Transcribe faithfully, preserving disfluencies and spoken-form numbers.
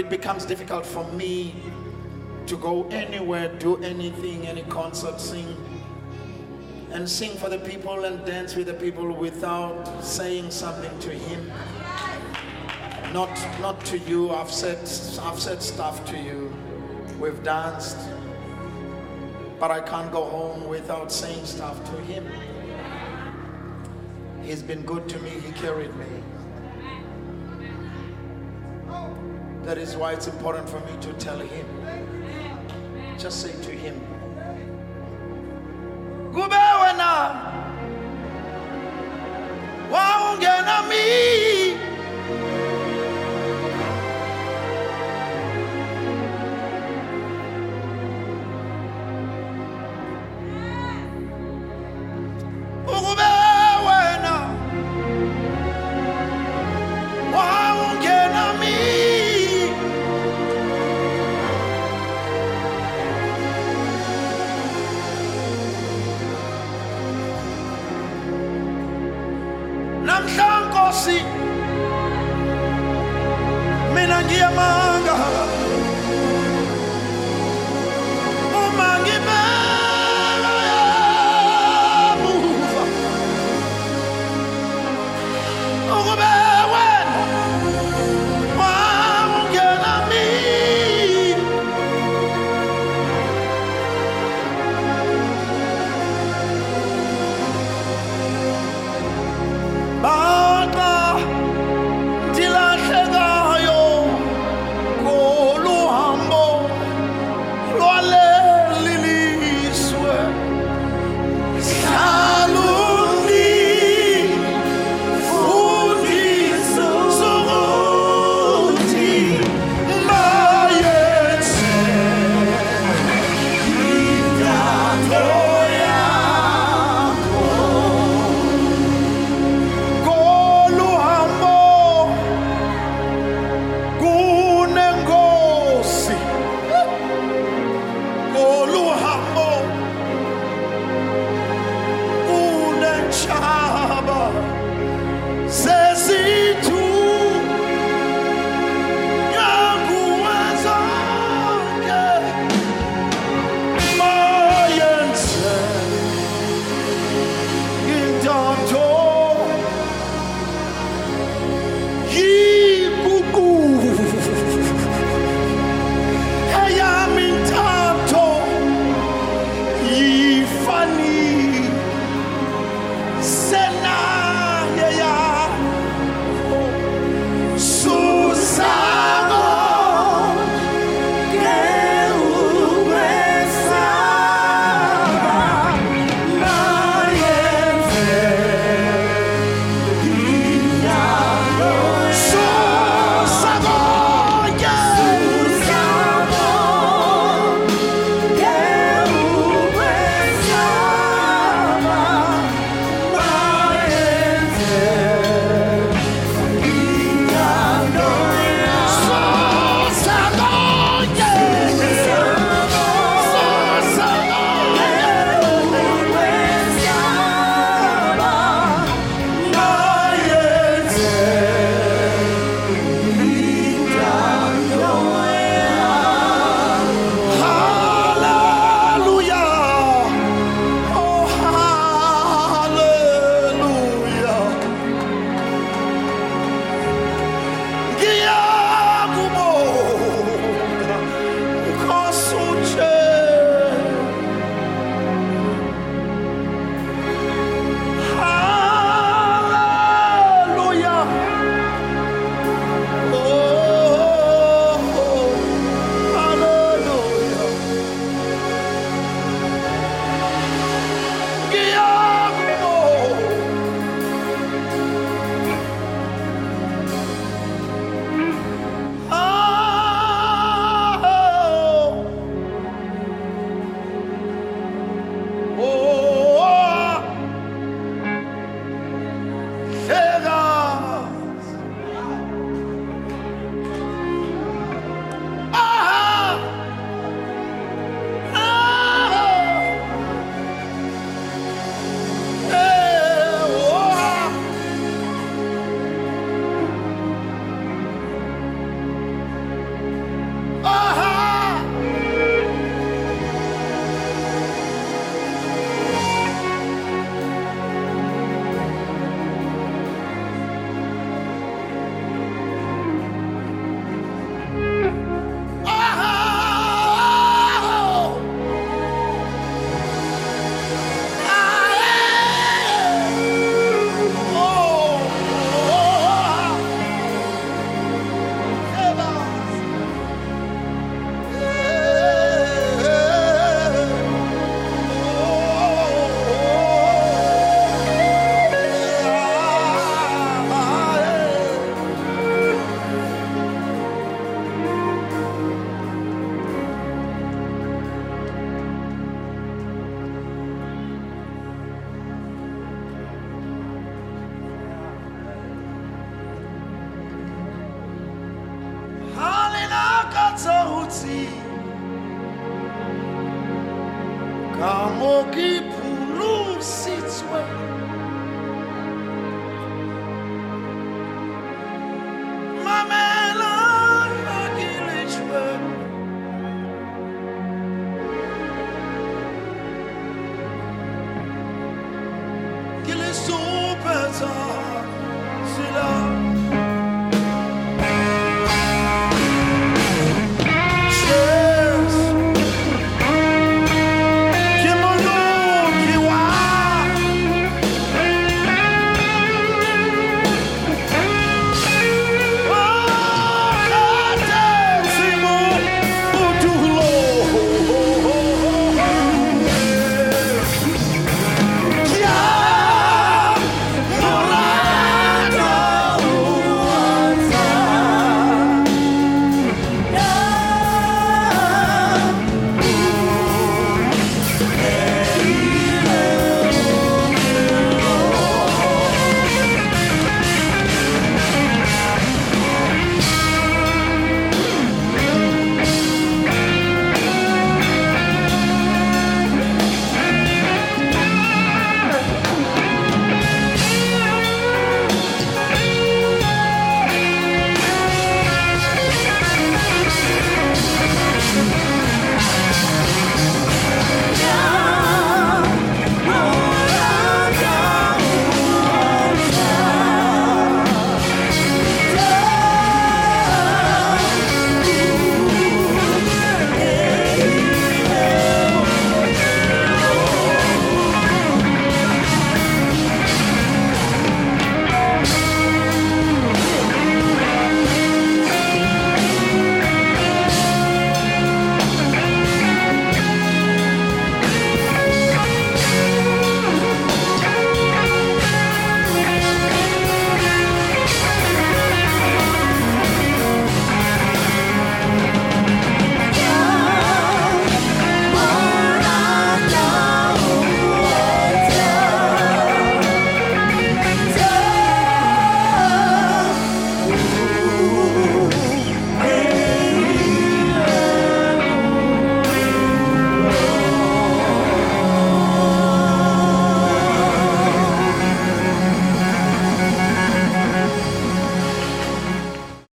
it becomes difficult for me to go anywhere, do anything, any concert, sing, and sing for the people and dance with the people without saying something to him. Not, not to you. I've said, I've said stuff to you. We've danced, but I can't go home without saying stuff to him. He's been good to me. He carried me. That is why it's important for me to tell him. Just say to him, Kube wena waungena mi Kube wena waungena mi Namhlankosi mina ngiyamanga uma ngibela yamuva ukube wena wamungena mi Bata dilahlekayo koluhambo lwaleliliswe hlaluni fundisa mo keep